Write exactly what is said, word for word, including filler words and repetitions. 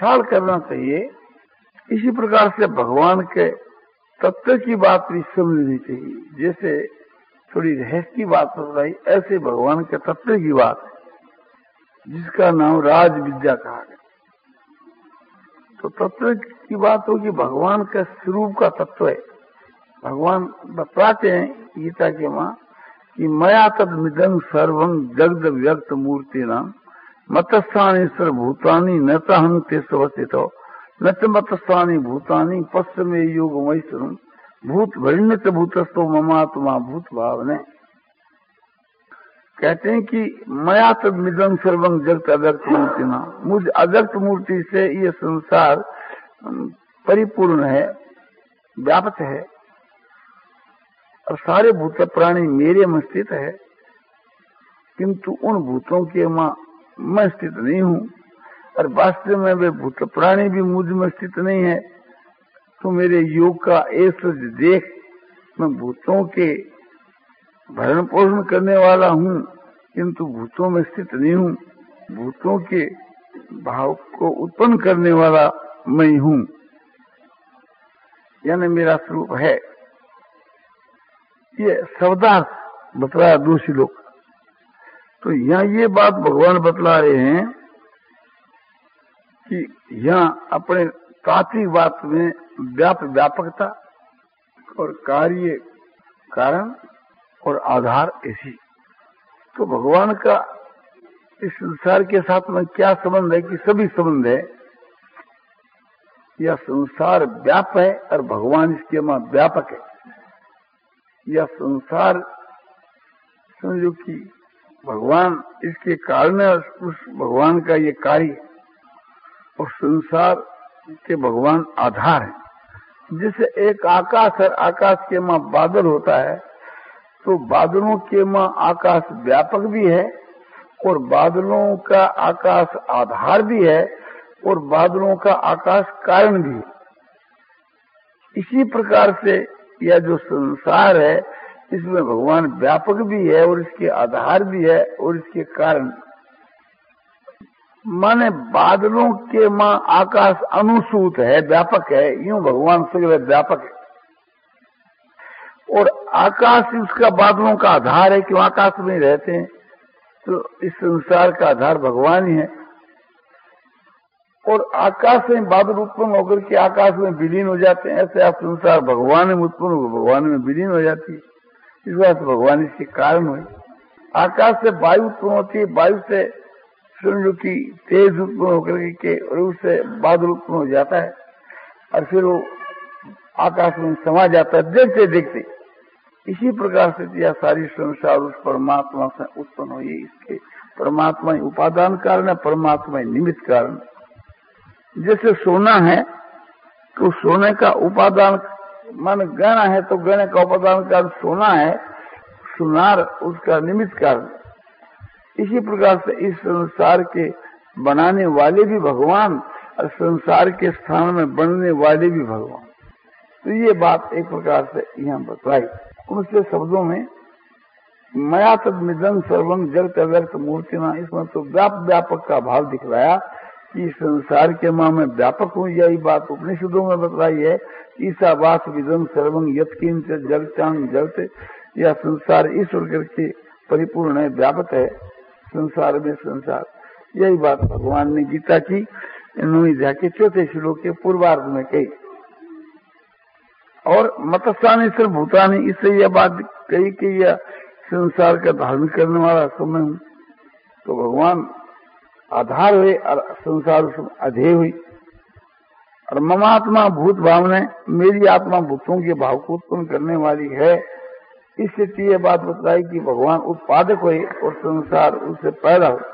विशाल करना चाहिए। इसी प्रकार से भगवान के तत्व की बात भी समझनी चाहिए। जैसे थोड़ी रहस्य की बात बताई, ऐसे भगवान के तत्व की बात है जिसका नाम राज विद्या कहा गया। तो तत्व की बात होगी भगवान के स्वरूप का तत्व है। भगवान बताते हैं गीता के मां कि मया तद मिदं सर्वं जगद व्यक्त मूर्ति नाम मतस्थानेश्वर भूतानी न तहं ते स्वस्थितो न च मतस्थानी भूतानी पश्चिमे योग मैश्वरम भूत भरिण्यत भूतस्थो ममात्मा भूत भावने। कहते हैं कि मया तद मिदं सर्वं जगत अव्यक्त मूर्ति नाम, मुझ अव्यक्त मूर्ति से ये संसार परिपूर्ण है, व्याप्त है और सारे भूत प्राणी मेरे में स्थित है, किंतु उन भूतों के मां मैं स्थित नहीं हूं और वास्तव में वे भूत प्राणी भी मुझ में स्थित नहीं है। तो मेरे योग का ऐसा देख मैं भूतों के भरण पोषण करने वाला हूं, किंतु भूतों में स्थित नहीं हूं। भूतों के भाव को उत्पन्न करने वाला मैं हूं, यानी मेरा स्वरूप है। ये शब्दार्थ बतलाया दूसरी लोग। तो यहाँ ये बात भगवान बतला रहे हैं कि यहाँ अपने तात्विक बात में व्याप व्यापकता और कार्य कारण और आधार ऐसी। तो भगवान का इस संसार के साथ में क्या संबंध है कि सभी संबंध है। यह संसार व्याप है और भगवान इसके मां व्यापक है। यह संसार समझो कि भगवान इसके कारण उस भगवान का ये कार्य और संसार के भगवान आधार है। जैसे एक आकाश है, आकाश के मां बादल होता है, तो बादलों के मां आकाश व्यापक भी है और बादलों का आकाश आधार भी है और बादलों का आकाश कारण भी है। इसी प्रकार से यह जो संसार है इसमें भगवान व्यापक भी है और इसके आधार भी है और इसके कारण। माने बादलों के मां आकाश अनुसूत है, व्यापक है, यूं भगवान सगले व्यापक है और आकाश उसका बादलों का आधार है, क्यों आकाश में रहते हैं। तो इस संसार का आधार भगवान ही है और आकाश में बादल उत्पन्न होकर के आकाश में विलीन हो जाते हैं। ऐसे आप संसार भगवान में उत्पन्न होकर भगवान में विलीन हो जाती है। इस बात से भगवान इसके कारण हुए। आकाश से वायु उत्पन्न होती है, वायु से समझो कि तेज उत्पन्न होकर के और उससे बादल उत्पन्न हो जाता है और फिर वो आकाश में समा जाता है देखते देखते। इसी प्रकार से यह सारी संसार उस परमात्मा से उत्पन्न हुई। इसके परमात्मा ही उपादान कारण है, परमात्मा ही निमित्त कारण। जैसे सोना है तो सोने का उपादान मान गहना है तो गहने का उपादान कारण सोना है, सुनार उसका निमित्त कारण। इसी प्रकार से इस संसार के बनाने वाले भी भगवान और संसार के स्थान में बनने वाले भी भगवान। तो ये बात एक प्रकार से यहाँ बतलाई। उनसे शब्दों में मया तद मिदं सर्वं जगत अव्यक्त मूर्तिना, इसमें तो व्याप व्यापक का भाव दिखलाया कि संसार के मां में व्यापक हूँ। यही बात उपनिषदों में बतलाई है। ईसा वास विदं सर्वं यत्किंच जगचांग जगत, यह संसार ईश्वर करके परिपूर्ण है, व्यापक है संसार में संसार। यही बात भगवान ने गीता की इन्होंने जाके चौथे श्लोक के पूर्वार्ध में कही। और मतस्थानेश्वर भूतानी, इससे यह बात कही कि यह संसार का धारण करने वाला समय हूँ। तो भगवान आधार हुए और संसार उसमें अधेय हुई। और ममात्मा भूत भावने, मेरी आत्मा भूतों के भाव को उत्पन्न करने वाली है। इससे ये बात बताई कि भगवान उत्पादक हुए और संसार उससे पैदा हो।